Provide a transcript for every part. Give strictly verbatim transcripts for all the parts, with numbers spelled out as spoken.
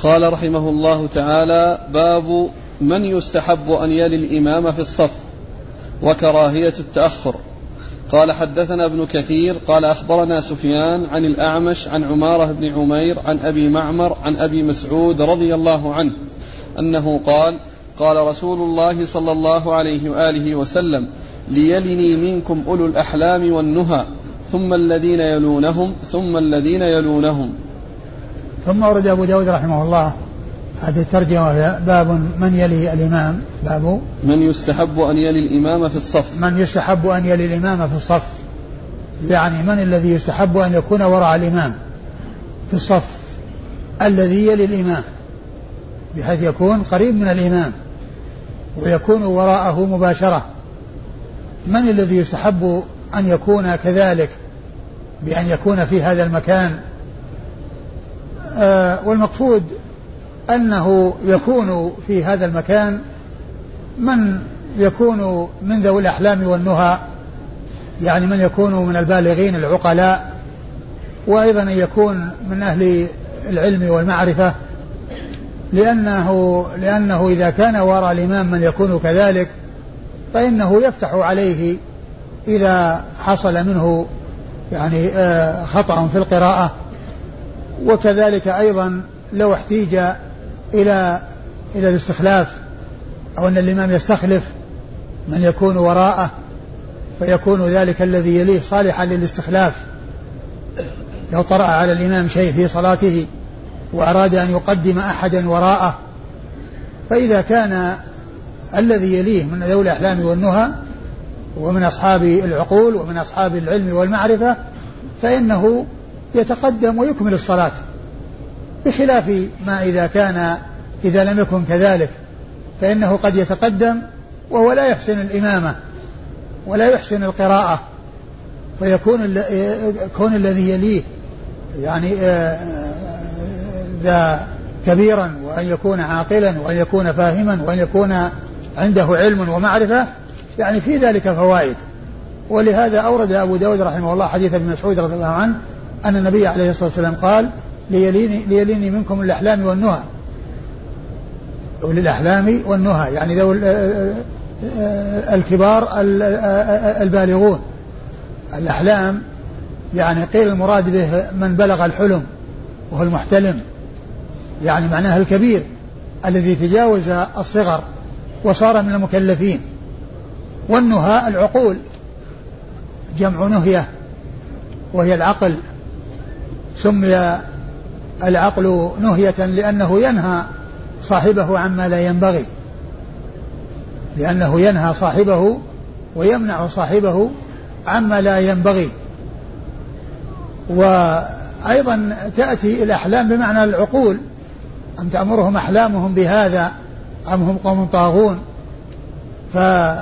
قال رحمه الله تعالى: باب من يستحب أن يلي الإمام في الصف وكراهية التأخر. قال: حدثنا ابن كثير قال أخبرنا سفيان عن الأعمش عن عمارة بن عمير عن أبي معمر عن أبي مسعود رضي الله عنه أنه قال: قال رسول الله صلى الله عليه وآله وسلم: ليلني منكم أولو الأحلام والنهى ثم الذين يلونهم ثم الذين يلونهم. ثم ورد أبو داود رحمه الله هذه الترجمة: باب من يلي الإمام. باب من يستحب أن يلي الإمام في الصف. من يستحب أن يلي الإمام في الصف، يعني من الذي يستحب أن يكون وراء الإمام في الصف، الذي يلي الإمام بحيث يكون قريب من الإمام ويكون وراءه مباشرة. من الذي يستحب أن يكون كذلك بأن يكون في هذا المكان؟ آه والمقصود أنه يكون في هذا المكان من يكون من ذوي الأحلام والنهى، يعني من يكون من البالغين العقلاء، وأيضا يكون من أهل العلم والمعرفة، لأنه, لأنه إذا كان وراء الإمام من يكون كذلك فإنه يفتح عليه إذا حصل منه يعني خطأ في القراءة، وكذلك أيضا لو احتيج إلى إلى الاستخلاف أو أن الإمام يستخلف من يكون وراءه فيكون ذلك الذي يليه صالحا للاستخلاف. لو طرأ على الإمام شيء في صلاته وأراد أن يقدم أحدا وراءه، فإذا كان الذي يليه من ذوي الأحلام والنهى ومن أصحاب العقول ومن أصحاب العلم والمعرفة فإنه يتقدم ويكمل الصلاة، بخلاف ما إذا كان إذا لم يكن كذلك فإنه قد يتقدم وهو لا يحسن الإمامة ولا يحسن القراءة، فيكون كون الذي يليه يعني ذا كبيرا وأن يكون عاقلا وأن يكون فاهما وأن يكون عنده علم ومعرفة، يعني في ذلك فوائد. ولهذا أورد أبو داود رحمه الله حديث ابن مسعود رضي الله عنه أن النبي عليه الصلاة والسلام قال: ليليني, ليليني منكم الأحلام والنهى. وللأحلام والنهى يعني ذو الكبار البالغون. الأحلام يعني قيل المراد به من بلغ الحلم وهو المحتلم، يعني معناه الكبير الذي تجاوز الصغر وصار من المكلفين. والنهى العقول، جمع نهية وهي العقل، سمي العقل نهية لأنه ينهى صاحبه عما لا ينبغي، لأنه ينهى صاحبه ويمنع صاحبه عما لا ينبغي. وأيضا تأتي الأحلام بمعنى العقول، أم تأمرهم أحلامهم بهذا أم هم قوم طاغون. ف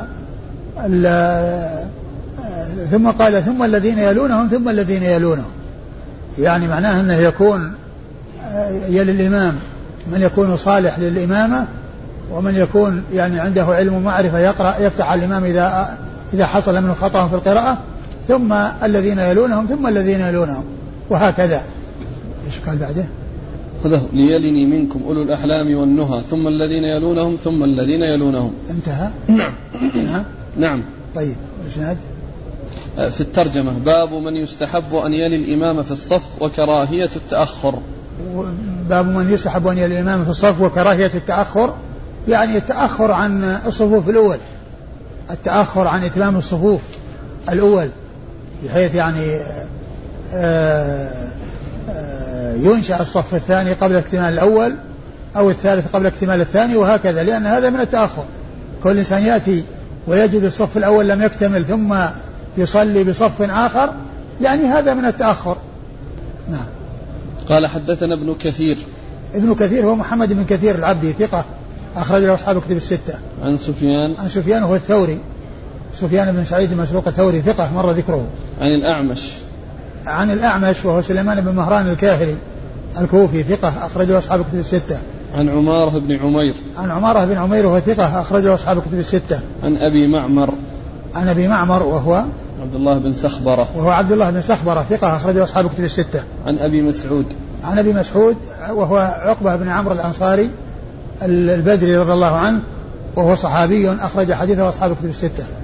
ثم قال: ثم الذين يلونهم ثم الذين يلونهم، يعني معناه أنه يكون يلي الإمام من يكون صالح للإمامة ومن يكون يعني عنده علم ومعرفة يقرأ يفتح على الإمام إذا إذا حصل منه خطأ في القراءة، ثم الذين يلونهم ثم الذين يلونهم، وهكذا. إيش قال بعده؟ خذه: ليلني منكم أولو الأحلام والنهى ثم الذين يلونهم ثم الذين يلونهم. انتهى. نعم. نعم. نعم. طيب الإسناد في الترجمة: باب من يستحب أن يلي الإمام في الصف وكراهية التأخر. باب من يستحب أن يلي الإمام في الصف وكراهية التأخر، يعني التأخر عن الصفوف الأول، التأخر عن إتمام الصفوف الأول، بحيث يعني آآ آآ ينشأ الصف الثاني قبل اكتمال الأول أو الثالث قبل اكتمال الثاني، وهكذا، لأن هذا من التأخر. كل إنسان يأتي ويجد الصف الأول لم يكتمل ثم يصلي بصف آخر، يعني هذا من التأخر. نعم. قال: حدثنا ابن كثير. ابن كثير هو محمد بن كثير العبدي، ثقة، أخرج له أصحاب كتب الستة. عن سفيان. عن سفيان هو الثوري، سفيان بن سعيد المسروق الثوري، ثقة، مر ذكره. عن الأعمش. عن الأعمش وهو سليمان بن مهران الكاهلي الكوفي، ثقة، أخرج له أصحاب كتب الستة. عن عمارة بن عمير. عن عمارة بن عمير وهو ثقة، أخرج له أصحاب كتب الستة. عن أبي معمر. عن أبي معمر وهو عبد الله بن سخبرة. وهو عبد الله بن سخبرة، ثقة، أخرج له أصحاب كتب الستة. عن أبي مسعود. عن أبي مسعود وهو عقبة بن عمرو الأنصاري البدري رضي الله عنه، وهو صحابي أخرج حديثه أصحاب الكتب الستة.